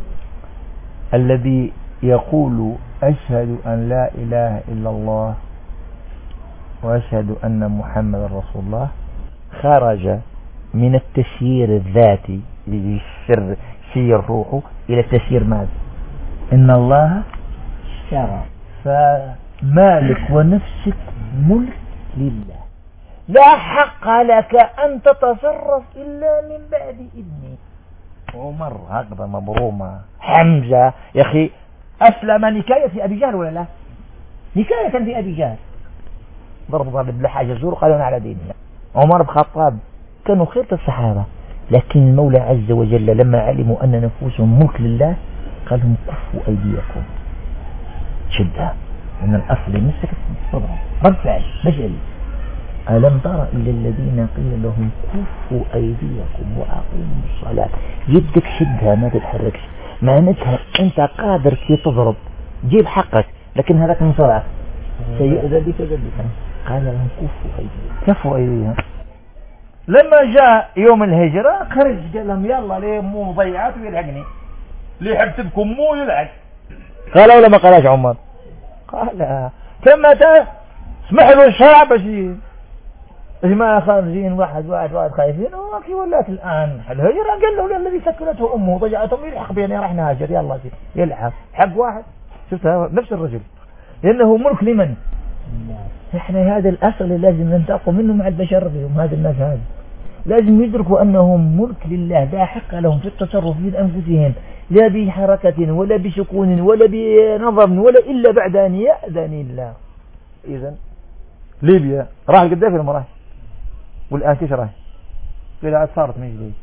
الذي يقول أشهد أن لا إله إلا الله وأشهد أن محمد رسول الله خرج من التسيير الذاتي ليسير روحه إلى تسيير ماذا؟ إن الله شرع فمالك ونفسك ملك لله لا حق لك أن تتصرف إلا من بعد إذني. عمر هكذا مبرومة. حمزة يا أخي أسلم نكاية في أبي جهل ولا لا؟ نكاية في أبي جهل ضرب بلحاجة الزور قالوا على ديننا. عمر بن الخطاب كانوا خيرة الصحابة، لكن المولى عز وجل لما علموا أن نفوسهم ملك لله قال لهم كفوا أيديكم. شدها من الأصل مسكت صدرهم رد فعل بجل. ألم تر إلى الذين قيل لهم كفوا أيديكم وأقيموا الصلاة. يدك شدها ما تتحركش، معناتها أنت قادر كي تضرب جيب حقك، لكن هذاك من صلاة سيؤذى بك ذلك. قال لهم كفوا أيديهم. لما جاء يوم الهجرة خرج قال لهم يلا ليه مو ضيعات ويلحقني، اللي يحب تبكم مو يلحق. قالوا ولا ما قالش عمر؟ قال ثم اسمح له الشعب بس ما خارجين واحد خايفين. وكي ولات الآن الهجرة قال له الذي سكنته أمه ضجعتهم يلحق بيني راح نهاجر يلا يلحق حق واحد. شفتها نفس الرجل لأنه ملك لمن؟ احنا هذا الأصل اللي لازم ننتقل منه مع البشر بهم. هذا الناس هذا لازم يدركوا أنهم ملك لله، لا حق لهم في التصرف في أنفسهم لا بحركة ولا بسكون ولا بنظر ولا إلا بعد أن يأذن الله. إذن ليبيا راح القدافي لما راح، والآن كيش راح قلعت صارت من جديد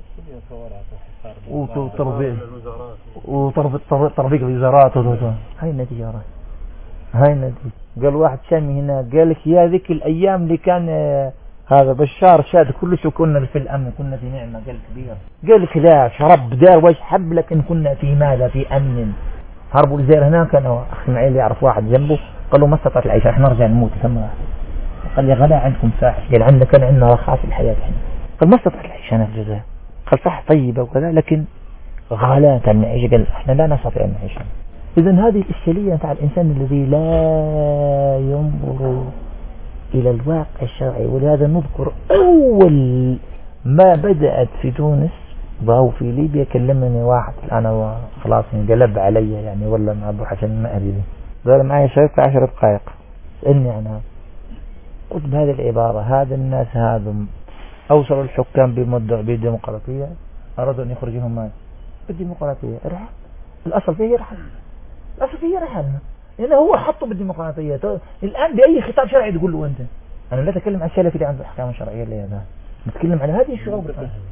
وتربيك الوزارات. هاي النتيجة راح، هاي النتيجة. قال واحد شامي هنا قال لك يا ذيك الأيام اللي كان هذا بشار شاد كل شو كنا في الأمن كنا في نعمة. قال كبير قال لك لا شرب دار وش حب لكن كنا في ماذا في أمن. هربوا الزير هناك كانوا أخ معي يعرف واحد جنبه قال له ما استطعت العيش احنا نرجع نموت ثم قال لي غلا عندكم فاحش. قال عندنا كان عندنا رخاء في الحياة احنا. قال ما استطعت العيش أنا في الجزائر. قال صح طيبة وكذا لكن غلا نعيش. قال احنا لا نستطيع أن نعيش. إذن هذه الإشكالية تاع الإنسان الذي لا ينظر إلى الواقع الشرعي. ولهذا نذكر أول ما بدأت في تونس أو في ليبيا كلمني واحد أنا خلاص انقلب علي يعني ولا مع أبو حسن المأربي قال معي شريط 10 دقائق سألني عنها. قلت بهذه العبارة هذا الناس هذا أوصلوا الحكام بالديمقراطية أرادوا أن يخرجهم مال بالديمقراطية رحل. الأصل فيه رحل، الأصل فيه رحل لأنه هو حطه بالديمقراطية. الآن بأي خطاب شرعي تقول له أنت أنا لا أتكلم عن السلفي اللي عنده أحكام شرعية اللي هذا نتكلم على هذه الشعوب.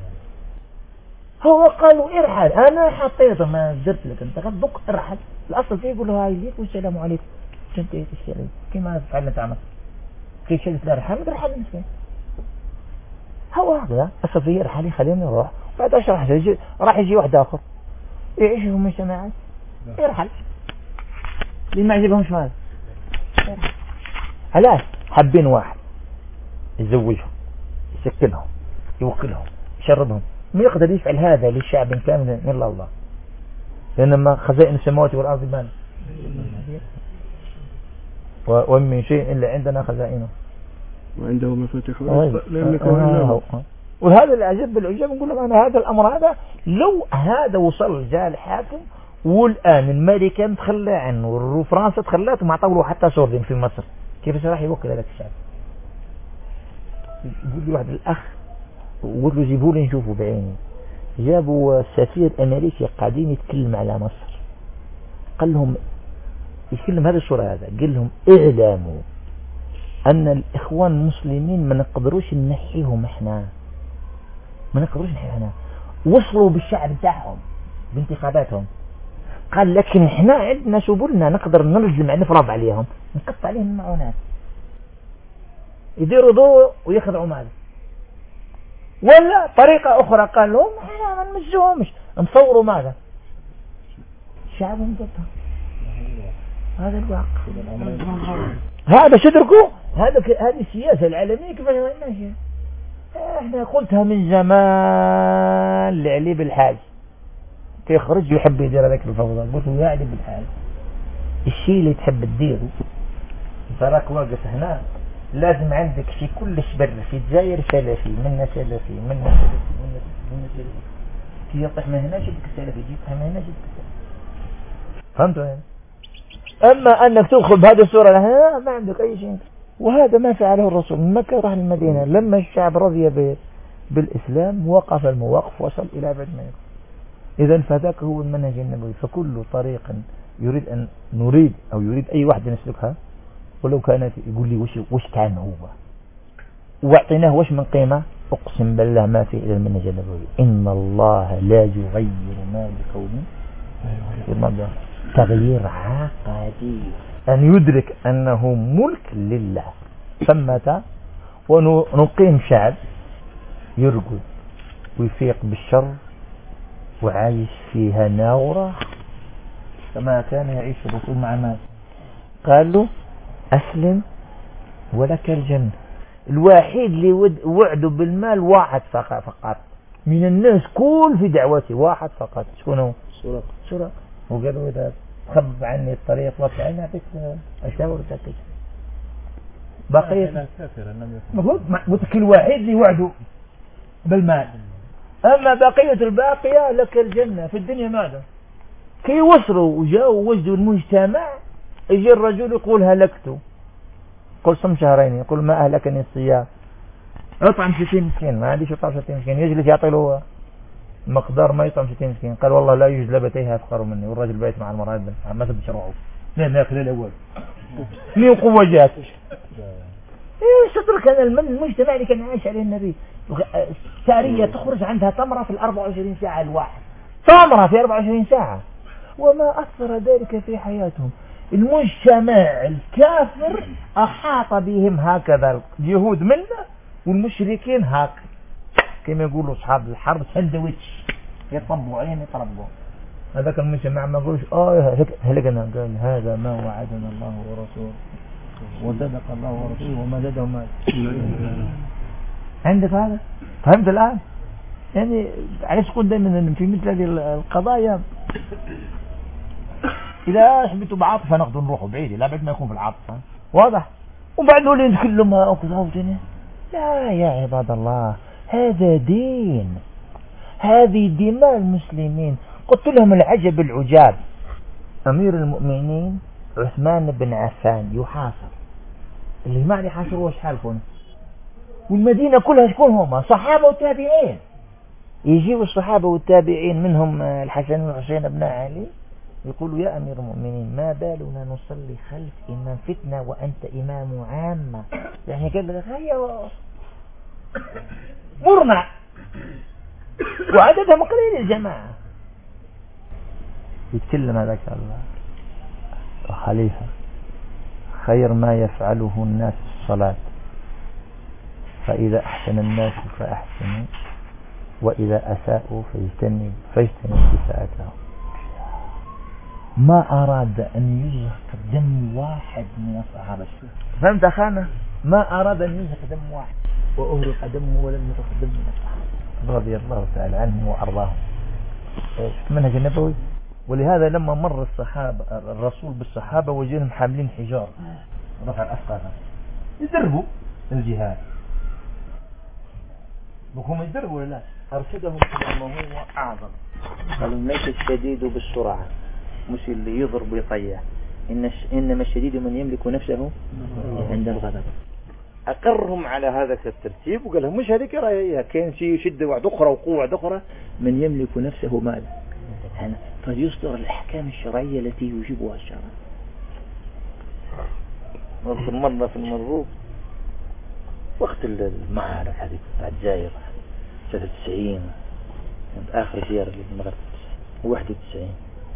هو قالوا ارحل أنا حطيته ما قدرت لك أنت غدك ارحل. الأصل فيه يقول له هاي ليك والسلام عليكم جنتيت الشرعي كما فعلنا تعمل كيف شلت لا رحل ما رحل مسكين. هو هذا أصل فيه ارحل يخليني يروح بعد أشرح راح يجي واحد آخر يعيش في مجتمعات يرحل اللي ما يعجبهمش ماذا علاش حابين واحد يزوجهم يسكنهم يوكلهم يشربهم ما يقدر يفعل هذا للشعب كامل إلا الله. لأنما خزائن السماوات والأرض بان ومن شيء إلا عندنا خزائنه وعنده مفاتيح وهذا العجب بالعجاب نقول لهم أنا هذا الأمر هذا لو هذا وصل جاء الحاكم والآن الملكة تخلى عنه وفرنسا تخلات وما عطوا له حتى سوردين في مصر كيف راح يوكل هذاك الشعب؟ يقول لي واحد الأخ وقلت له جيبوا لي نشوفه بعيني. جابوا سفير أمريكي قاعدين يتكلم على مصر قال لهم يتكلم هذا الصورة هذا قال لهم اعلموا أن الإخوان المسلمين ما نقدروش نحيهم احنا ما نقدروش نحيهم احنا وصلوا بالشعب بتاعهم بانتخاباتهم. قال لكن احنا عندنا سبلنا نقدر نلزم نفرض عليهم نقطع عليهم المعونات يديروا ضوء ويخضعوا مال. ولا طريقة أخرى قال لهم احنا ما نمشوهمش نصوروا ماذا شعبهم ضدهم. هذا الواقع هذا شدركوا هذه السياسة العالمية كيف ماشية. احنا قلتها من زمان لعلي بالحاج يخرج يحب يدير هذاك الفوضى. قلت له يا علي بالحاج الشيء اللي تحب تديره فراك واقف هنا لازم عندك في كل شبر في الجزائر سلفي منا سلفي منا سلفي منا سلفي كي يطيح من هنا شبك السلفي يطيح من هنا شبك السلفي. فهمتوا يعني؟ أما أنك تدخل بهذه الصورة لا ما عندك أي شيء وهذا ما فعله الرسول من مكة راح المدينة. لما الشعب رضي بالإسلام وقف المواقف وصل إلى أبعد ما يكون. إذا فذاك هو المنهج النبوي. فكل طريق نريد أو يريد أي واحد يسلكها، ولو كانت يقول لي وش كان هو واعطيناه وش من قيمة، أقسم بالله ما في إلى المنهج النبوي. إن الله لا يغير ما بقوم تغيير عقدي، أن يدرك أنه ملك لله ثمة، ونقيم شعب يرقد ويفيق بالشر وعايش فيها ناورة كما كان يعيش الرسول مع الناس. قال له أسلم ولك الجنة. الوحيد اللي وعده بالمال واحد فقط من الناس كل في دعوته، واحد فقط. شكون هو؟ سرق. وقال له إذا تخبب عني الطريق واطلع نعطيك أشاور تاكل. بقية قلت كل واحد اللي وعده بالمال، أما بقية الباقية لك الجنة في الدنيا. ماذا كي وصلوا وجاءوا وجدوا المجتمع، يجي الرجل يقول هلكت، قل صم شهرين، يقول ما أهلكني الصيام، أطعم 60 مسكين، ما عنديش أطعم 60 مسكين، يجلس يعطي له مقدار ما يطعم 60 مسكين. قال والله لا يوجد لبتيها أفقر مني. والرجل بيت مع المرأة ما تبي شرعه لين يأكل الأول مين قوة جات. سترك هذا المجتمع اللي كان عايش عليه النبي. سارية تخرج عندها تمرة في 24 ساعة الواحد، تمرة في 24 ساعة، وما أثر ذلك في حياتهم. المجتمع الكافر أحاط بهم هكذا، اليهود منا والمشركين هكذا، كما يقولوا أصحاب الحرب سندويتش، يطبوا عين يطربوا. هذاك المجتمع ما يقولش هلكنا، قال هذا ما وعدنا الله ورسوله وصدق الله ورسوله وما زادهم ما. عندك هذا؟ فهمت الآن؟ يعني علاش تقول دائما في مثل هذه القضايا إذا أثبتوا بعاطفة ناخذ نروحوا بعيد، لا بعد ما يكون في العاطفة، واضح؟ وبعد نولي نتكلم لا يا عباد الله، هذا دين، هذه دماء المسلمين. قلت لهم العجب العجاب، أمير المؤمنين عثمان بن عفان يحاصر، اللي ما يحاصروا حالكم، والمدينة كلها شكون هم؟ صحابة وتابعين. يجيوا الصحابة والتابعين منهم الحسن والحسين بن علي، يقولوا يا أمير المؤمنين ما بالنا نصلي خلف إمام فتنة وأنت إمام عامة، يعني قال لك هيا مرنا، وعددهم قليل الجماعة. يتكلم هذاك الخليفة خير ما يفعله الناس الصلاة، فإذا أحسن الناس فأحسنوا وإذا أساءوا فاجتنبوا إساءتهم. ما أراد أن يزهق دم واحد من الصحابة. فهمت أخانا؟ ما أراد أن يزهق دم واحد، وأهرق دمه ولم يرق دم من الصحابة رضي الله تعالى عنهم وأرضاهم. منهج النبوي. ولهذا لما مر الصحابة الرسول بالصحابة وجدهم حاملين حجار رفع الأثقال يدربوا الجهاد، وهم يدربوا ولا لا؟ أرشدهم كما هو أعظم. قالوا ليس الشديد بالسرعة، مش اللي يضرب ويطيع، إنما الشديد من يملك نفسه عند الغضب. أقرهم على هذا الترتيب وقال لهم مش هذيك رأيها، كان شيء شدة وعد أخرى وقوة أخرى، من يملك نفسه ماذا؟ فيصدر الأحكام الشرعية التي يوجبها الشرع. نذكر مرة في المضروب وقت المعارك هذه بعد جاير 93 كنت آخر زيارة للمغرب 91،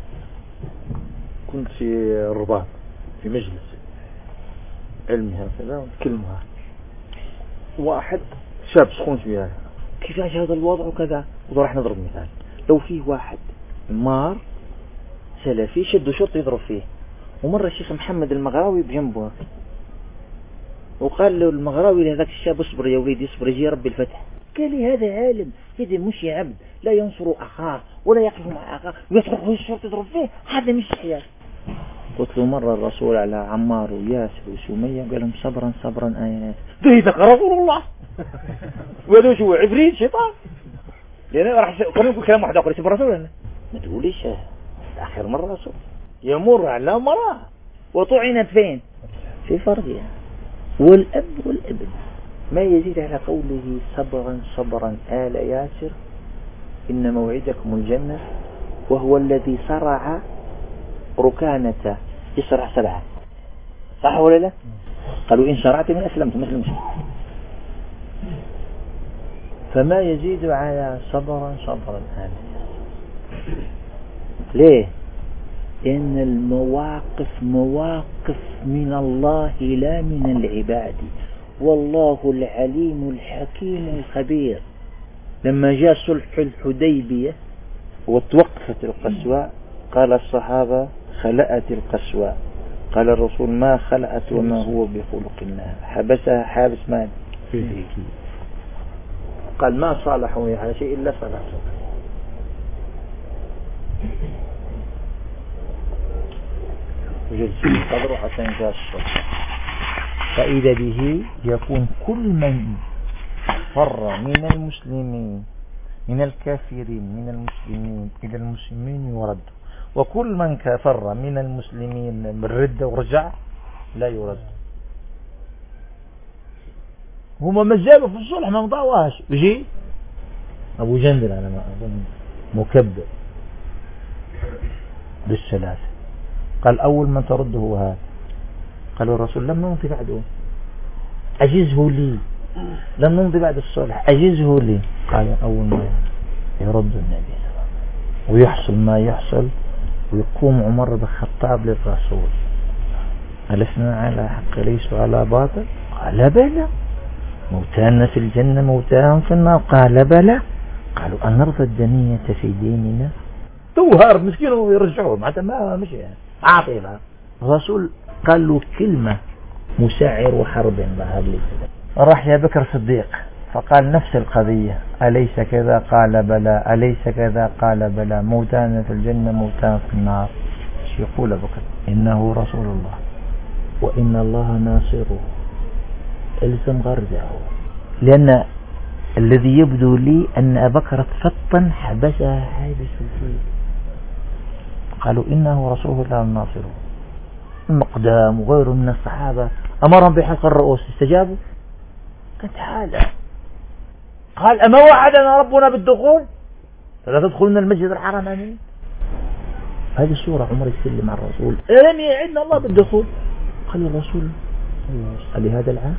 كنت في الرباط في مجلس علمي هكذا ونتكلمها، واحد شاب سخون شوية كيفاش هذا الوضع وكذا، وراح نضرب مثال. لو فيه واحد مار سلفي شدوا شرط يضرب فيه، ومر الشيخ محمد المغراوي بجنبه وقال له المغراوي لهذاك الشاب اصبر يا وليدي اصبر يجي ربي الفتح. قال لي هذا عالم، هذا مش عبد لا ينصر أخاه ولا يقف مع أخاه ويترك الشرط يضرب فيه، هذا مش حياة. قلت له مرة الرسول على عمار وياسر وسمية قال لهم صبرا صبرا آيات، ذهبك رسول الله وهذا شو عفريت شيطان، لأن راح يقول كلام واحد آخر اسم الرسول ما تقوليش آخر مرة الرسول يمر على مرة وطعنت فين؟ في فرجها والأب والابن. ما يزيد على قوله صبرا صبرا آل ياسر إن موعدكم الجنة، وهو الذي صرع ركانة يسرع سرعة، صح ولا لا؟ قالوا إن شرعت من أسلمت مسلمش. فما يزيد على صبرا صبرا آل ياسر. ليه؟ إن المواقف مواقف من الله لا من العباد، والله العليم الحكيم الخبير. لما جاء صلح الحديبية وتوقفت القسوة قال الصحابة خلأت القسوة، قال الرسول ما خلأت وما هو بخلق الله، حبسها حابس مال فيه. قال ما صالحوني على شيء إلا صلحته. وجلس ينتظروا حتى ينتهي الصلح. فإذا به يكون كل من فر من المسلمين من الكافرين من المسلمين إلى المسلمين يرد، وكل من كفر من المسلمين بالردة ورجع لا يرد. هما مجابوا في الصلح ما مضاواش. يجي أبو جندل أنا ما أظن مكبر بالثلاثة، قال أول من ترده هو هذا. قالوا الرسول لم نمضي بعده أجزه لي، لم نمضي بعد الصلح أجزه لي. قال أول ما يرد النبي ويحصل ما يحصل ويقوم عمر بن الخطاب للرسول ألسنا على حق ليسوا على باطل؟ قال بلى. موتانا في الجنة موتاهم في النار؟ قال بلى. قالوا أنرضى الدنية في ديننا؟ تو هارب مسكين ويرجعوه معناتها ما مش عاطفة. الرسول قال له كلمة مسعر وحرب ظهر لي. راح يا بكر الصديق فقال نفس القضية، أليس كذا؟ قال بلى. أليس كذا؟ قال بلى. موتانا في الجنة موتانا في النار. ايش يقول بكر؟ إنه رسول الله وإن الله ناصره، الزم غرزه. لأن الذي يبدو لي أن أبا بكر فطن حبسها حابس فيه. قالوا إنه رسول الله ناصره. المقدام وغيره من الصحابة أمرهم بحلق الرؤوس، استجابوا؟ كانت حالة. قال أما وعدنا ربنا بالدخول فلا تدخلون المسجد الحرام آمين. هذه السورة عمر يسلم مع الرسول ألم يعدنا الله بالدخول؟ قال الرسول قال هذا العام.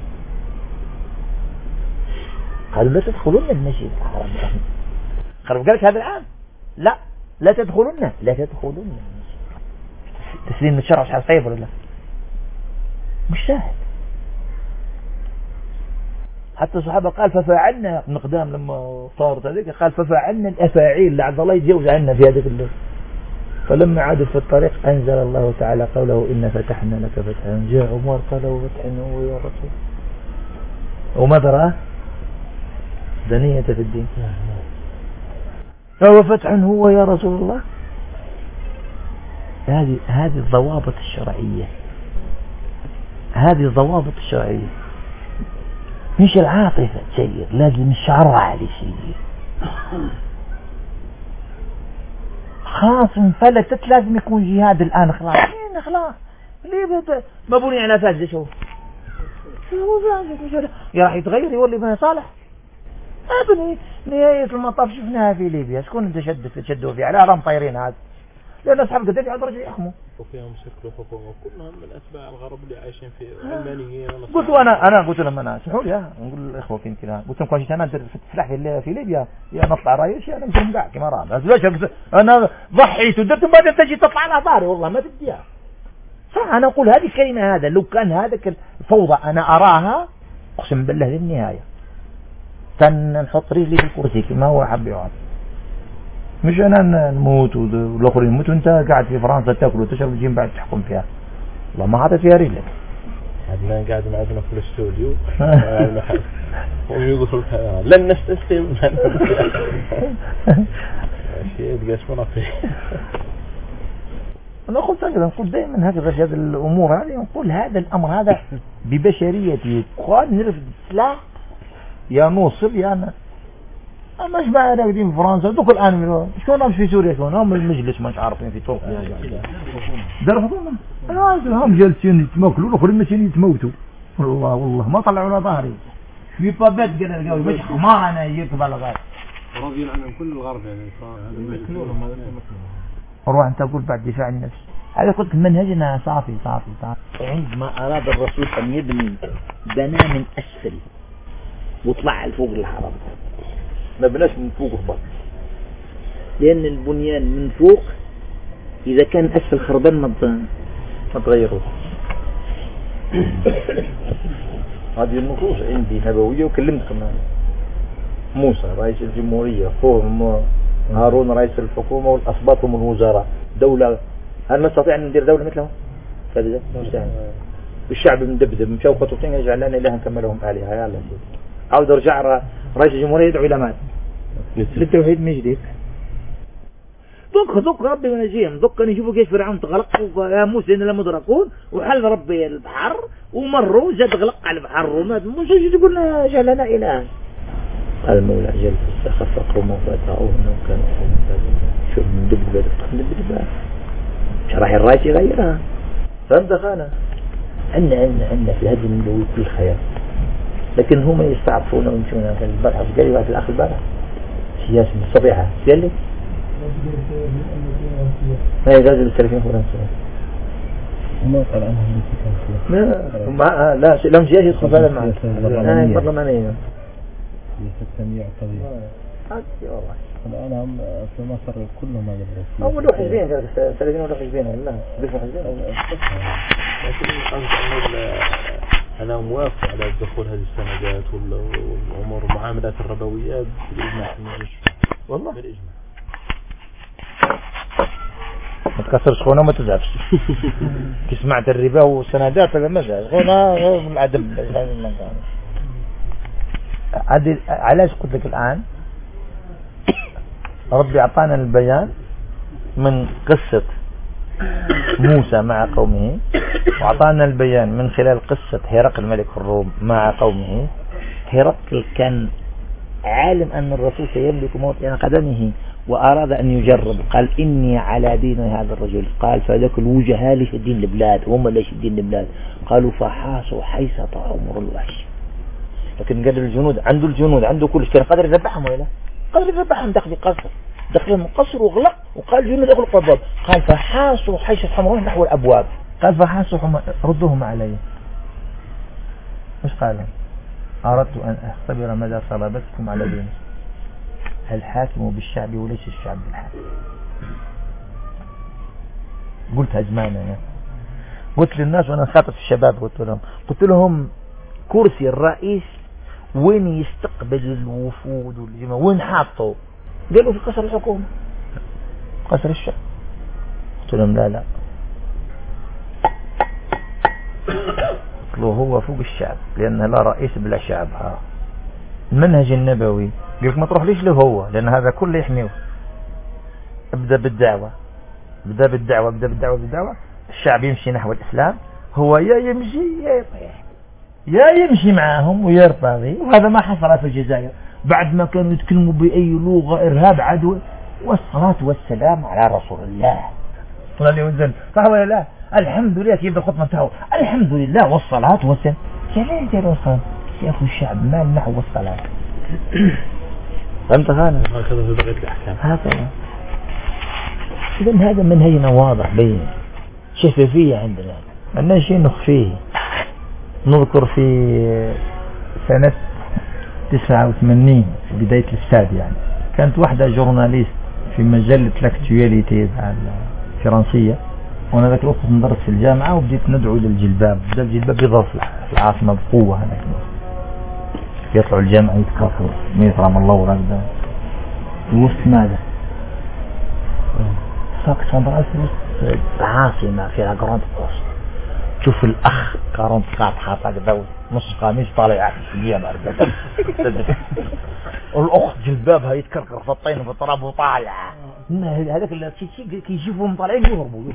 قالوا لا تدخلون المسجد الحرام. قالوا قالك هذا العام لا لا تدخلون، لا تدخلون. تسليم الشرع مش صعب ولا لا؟ مش سهل. حتى الصحابة قال ففعلنا مقدام لما صارت هذيك، قال ففعلنا الأفاعيل لعل الله يتجاوز عنا في هذيك الليل. فلما عادوا في الطريق أنزل الله تعالى قوله إن فتحنا لك فتحا. جاء عمر قال وفتحنا هو يا رسول، وماذا رأى؟ دنية في الدين. فهو فتح هو يا رسول الله. هذه الضوابط الشرعية، هذه الضوابط الشرعية. مش العاطفة تسير، لازم الشرع يسير. خلاص انفلتت، لازم يكون جهاد الآن. خلاص خلاص ليه مبني على فاسد؟ شو راح يتغير يولي بني صالح؟ ابني نهاية المطاف شفناها في ليبيا. شكون تشدوا فيها على رام طايرين هذا؟ لأن أصحاب قدامي عاد رجع يحموا وفيهم شكل حكومة كلهم من أتباع الغرب اللي عايشين في علمانيين. قلت أنا قلت لهم أنا اسمحوا لي نقول للإخوة كذا، قلت لهم كنت أنا ندير في السلاح في ليبيا يا نطلع رايش أنا مش مقاع كما راه. أنا ضحيت ودرت بعدين تجي تطلع على ظهري والله ما تديها. صح أنا أقول هذه الكلمة، هذا لو كان هذا الفوضى أنا أراها أقسم بالله للنهاية نحط رجلي في الكرسي كما هو حب يقعد. مش أنا نموت والآخرين يموتوا وأنت قاعد في فرنسا تأكل وتشرب وتجي بعد تحكم فيها. والله ما حاطط فيها رجلك. عندنا قاعد معنا في الاستوديو ويقول لن نستسلم شيء يبقى اسمه فيه. أنا قلت هكذا، نقول دائما هكذا في هذه الأمور هذه، نقول هذا الأمر هذا ببشريته. قال نرفض السلاح يا نوصل يا أنا مش بقى راقدين في فرنسا دوك الآن. شكون هم في سوريا؟ شكون هم المجلس مش عارفين في تركيا دار حكومة. هم جالسين يتماكلوا والآخرين ماشيين يتموتوا. والله ما طلعوا له ظهري في بابات قال القوي مش حمار انا يجيك بالغار راضيين عنهم كل الغرب يعني روح انت قول بعد دفاع عن النفس. هذا قلت منهجنا صافي. عندما أراد الرسول أن يبني بنى من أسفل وطلع لفوق الحرم، ما بناش من فوق البطن، لأن البنيان من فوق إذا كان أسفل خربان ما تغيروه. هذه النصوص عندي نبوية، وكلمتكم موسى رئيس الجمهورية، فوق هارون رئيس الحكومة، والأسباط هم الوزراء. دولة هل نستطيع أن ندير دولة مثلهم؟ كذا مستحيل. الشعب مدبدب مشاو خطوتين يجعل لنا إلها كملهم آلهة. يا الله عاود رجع رئيس الجمهورية يدعو إلى ماذا؟ للتوحيد من جديد. ذوق ربي ونجيهم، ذوق كانوا يشوفوا كيف فرعون تغلق يا موسى إن لم يدركون، وحل ربي البحر ومروا زاد غلق على البحر، وما موسى يقول لنا جعل لنا إله. قال المولى جل فاستخف قومه فأطاعوه إنهم كانوا قوما فاسقين. شوف مدبدب مش راح الرئيس يغيرها. فهمت خانة؟ عندنا في هذه النبوي كل خير، لكن هم يستعرفون ويمشون في البارحة. قال لي واحد الأخ البارحة سياسي بالصبيحة، قال لي ما يجاز السلفين فرنسا ما قال عنهم لا لهم سياسي يدخل في هذا المعنى برلمانية التنمية الطبيعية. والله الآن هم في مصر كلهم ما يدرسون. هم له حزبين، السلفيين ولا حزبين، لا بيفهم حزبين. لكن أنا موافق على دخول هذه السندات والأمور والمعاملات الربوية بالإجماع والله بالإجماع. ما تكسرش خونا وما تزعفش. كي سمعت الربا والسندات هذا ما زعل خونا العدم. علاش قلت لك الآن ربي أعطانا البيان من قصة موسى مع قومه، وأعطانا البيان من خلال قصة هرقل ملك الروم مع قومه. هرقل كان عالم أن الرسول سيملك موطئ قدمه وأراد أن يجرب، قال إني على دين هذا الرجل. قال فذاك الوجهاء ليش الدين البلاد، هم ليش الدين البلاد. قالوا فحاسوا حيث عمر الوحش. لكن قال الجنود عنده كل شيء، قدر يذبحهم ولا قدر يذبحهم داخل القصر وغلق، وقال الجنود اغلقوا الباب. قال فحاسوا حيث حمرهم نحو الأبواب. قال فحاسوا ردوهم علي. مش قال أردت أن أختبر مدى صلابتكم على دينه، الحاكم بالشعب وليس الشعب بالحاكم. قلتها زمان أنا، قلت للناس وأنا خاطب الشباب، قلت لهم كرسي الرئيس وين يستقبل الوفود والجماعة، وين حاطه؟ قالوا في قصر الحكومة، قصر الشعب. قلت لهم لا قلت له هو فوق الشعب، لأن لا رئيس بلا شعب. المنهج النبوي قلت ما تروح ليش له هو، لأن هذا كله يحميه. ابدأ بالدعوة، الشعب يمشي نحو الإسلام، هو يا يمشي معهم ويرتضي. وهذا ما حصل في الجزائر بعد ما كانوا يتكلموا بأي لغة إرهاب عدو. والصلاة والسلام على رسول الله صلى الله عليه وسلم، صح ولا لا؟ الحمد لله. كيف الخطبة بتاعه الحمد لله والصلاة والسلام. كيف الصلاة يا أخو الشعب ما نحو الصلاة. فهمت هذا؟ هكذا في بقية الأحكام هكذا. إذن هذا منهجنا واضح بين شفافية عندنا، ما شيء نخفيه. نذكر في سنة 89 في بداية الإفساد يعني، كانت واحدة جورناليست في مجلة لاكتواليتي الفرنسية، وانا ذاك الوقت ندرس في الجامعة، وبديت ندعو إلى الجلباب. بدأ الجلباب يظهر في العاصمة بقوة هناك، يطلعوا الجامعة يتكفروا ميطرم الله ورقدا وسط ماذا؟ ساكت صندرات في وسط العاصمة فيها جراند بوست. شوف الأخ كارون قاعد حاطة كذا نص قميص طالع في الجامعة، والأخت جلبابها يتكركر في الطين وفي التراب وطالع. هذاك اللي كي يشوفهم طالعين يهربوا.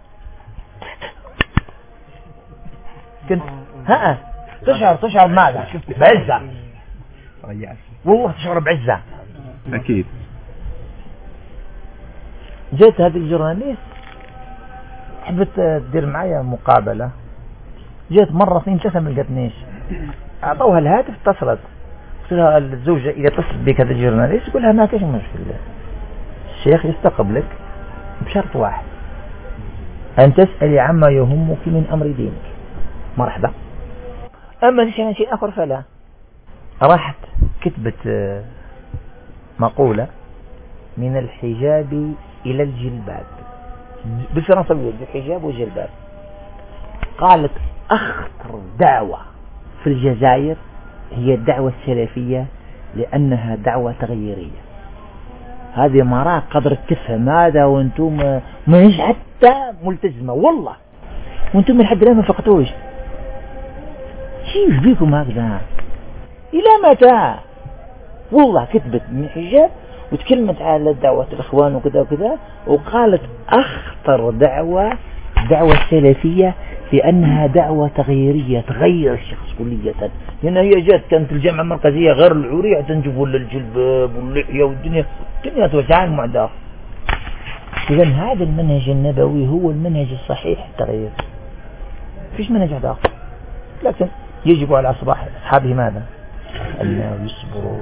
كنت تشعر ماذا؟ بعزة والله، تشعر بعزة أكيد. جات هذه الجورناليست حبت تدير معايا مقابلة، جات مرة 2 3 ما لقتنيش، اعطوها الهاتف اتصلت، قلت لها الزوجة اذا اتصلت بك هذا الجورناليست قول لها ما كاش مشكلة، الشيخ يستقبلك بشرط واحد، ان تسألي عما يهمك من امر دينك، مرحبا. اما شيء اخر فلا. راحت كتبت مقولة من الحجاب الى الجلباب بالفرنساوية، الحجاب والجلباب. قالت اخطر دعوة في الجزائر هي الدعوة السلفية لانها دعوة تغييرية. هذه مراه قدرت تفهم هذا وانتم ما هيش حتى ملتزمة والله، وانتم لحد الان ما فقتوش. كيف بيكم هكذا الى متى؟ والله كتبت من حجاب وتكلمت على دعوة الاخوان وكذا وكذا، وقالت اخطر دعوة سلفية لانها دعوة تغييرية، تغير الشخص كلية. لان هي جات كانت الجامعة المركزية غير العورية تنجب ولا الجلباب واللحية والدنيا توسعان معداخ. اذا هذا المنهج النبوي هو المنهج الصحيح التغيير، فيش منهج هذا، لكن يجب على أصحابه ماذا؟ أن يصبروا.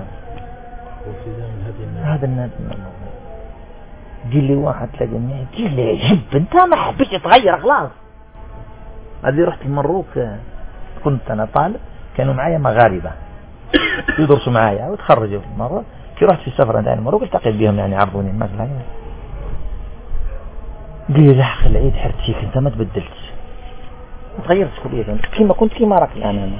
هذا الناس قل لي واحد تلاقي قل لي جب انت ما حبيش تغير خلاص. هذه رحت المروك، كنت أنا طالب كانوا معايا مغاربة يدرسوا معايا وتخرجوا في المروك. في رحت في السفر عند المروك التقيت بهم يعني عرضوني مثلا، قل لي لحق العيد حرت فيك انت ما تبدلتش تغيرت كلية كما كنت كما راك الآن. أنا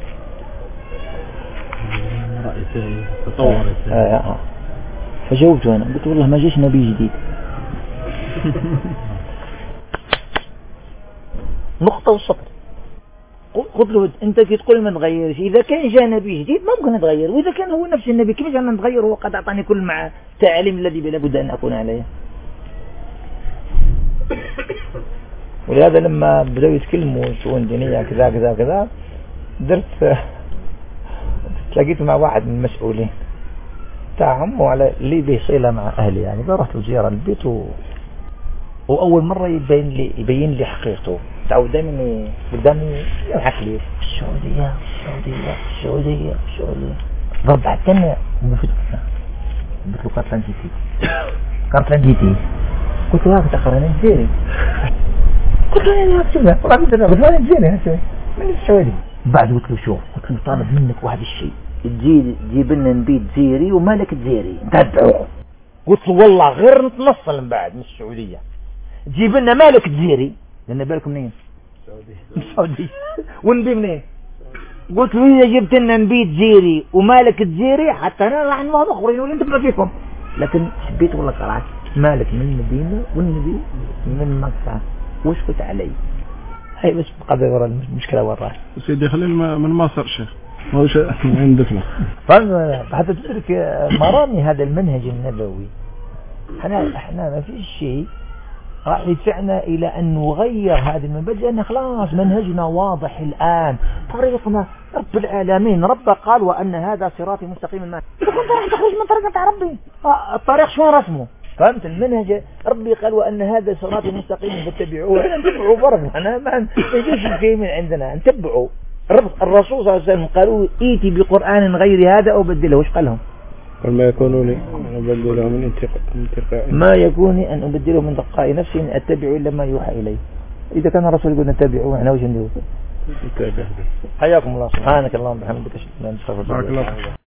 رأيت تطور. فجاوبت أنا قلت والله ما جيش نبي جديد. نقطة والسطر. قلت له أنت كي تقول ما نغيرش، إذا كان جاء نبي جديد ممكن نتغير، وإذا كان هو نفس النبي كيف أنا نتغير وقد أعطاني كل مع التعليم الذي بلا بد أن أكون عليه. ولهذا لما بدأوا يتكلموا شؤون دينية كذا كذا كذا تلاقيت مع واحد من المسؤولين تاعهم وعلى اللي بيصيله مع أهلي يعني، فرحت وزيارة البيت وأول مرة يبين لي حقيقته. تعود دائما قدامي يضحك لي السعودية ضرب حتى أنا قلت له كارت لانجيتي قلت له هاك تقرأني الجزيري، قلت له أنا هكتبها قلت له الجزيري من السعودي. بعد قلت له شوف، قلت له طالب منك واحد الشيء تجيب لنا نبيت زيري ومالك زيري نتابعوه. قلت له والله غير نتنصل من بعد من السعودية تجيب لنا مالك زيري، لأن بالكم منين؟ السعودية ونبي منين؟ قلت له إذا جبت لنا نبيت زيري ومالك زيري حتى أنا راح نواضح أخرين ولا نتبع فيكم، لكن حبيت والله قرأت مالك من المدينة والنبي من مكة واسكت علي. هاي بس بقدر ورا المشكلة وراه. سيدي خليل من مصر شيخ ما هوش عندك حتى تدرك مرامي هذا المنهج النبوي. احنا ما فيش شيء راح يدفعنا الى ان نغير هذه المبادئ، لان خلاص منهجنا واضح الان، طريقنا رب العالمين. رب قال وان هذا صراطي مستقيما. ما كنت راح تخرج من طريقة ربي الطريق شو رسمه؟ فهمت المنهج؟ ربي قال وان هذا صراطي مستقيما فاتبعوه، احنا نتبعوا برضه، انا ما نجيش الشيء من عندنا نتبعوا. الرسول صلى الله عليه وسلم قالوا ايتي بقرآن غير هذا او بدله، وش قال لهم؟ ما يكون لي أن أبدله من انتقاء، ما يكوني أن أبدله من تلقاء نفسي إن أتبع إلا ما يوحى إليه. إذا كان الرسول يقول نتبعه احنا وش ندير؟ حياكم الله، سبحانك اللهم وبحمدك أشهد أن لا إله إلا أنت أستغفرك.